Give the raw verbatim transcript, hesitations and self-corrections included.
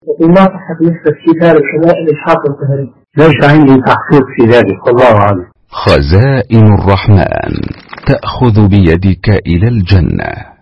وفي ما صحة نسبة كتاب الحمائل الحاق القهري؟ ليس عندي تحقيق في ذلك، والله أعلم. خزائن الرحمن تأخذ بيدك إلى الجنة.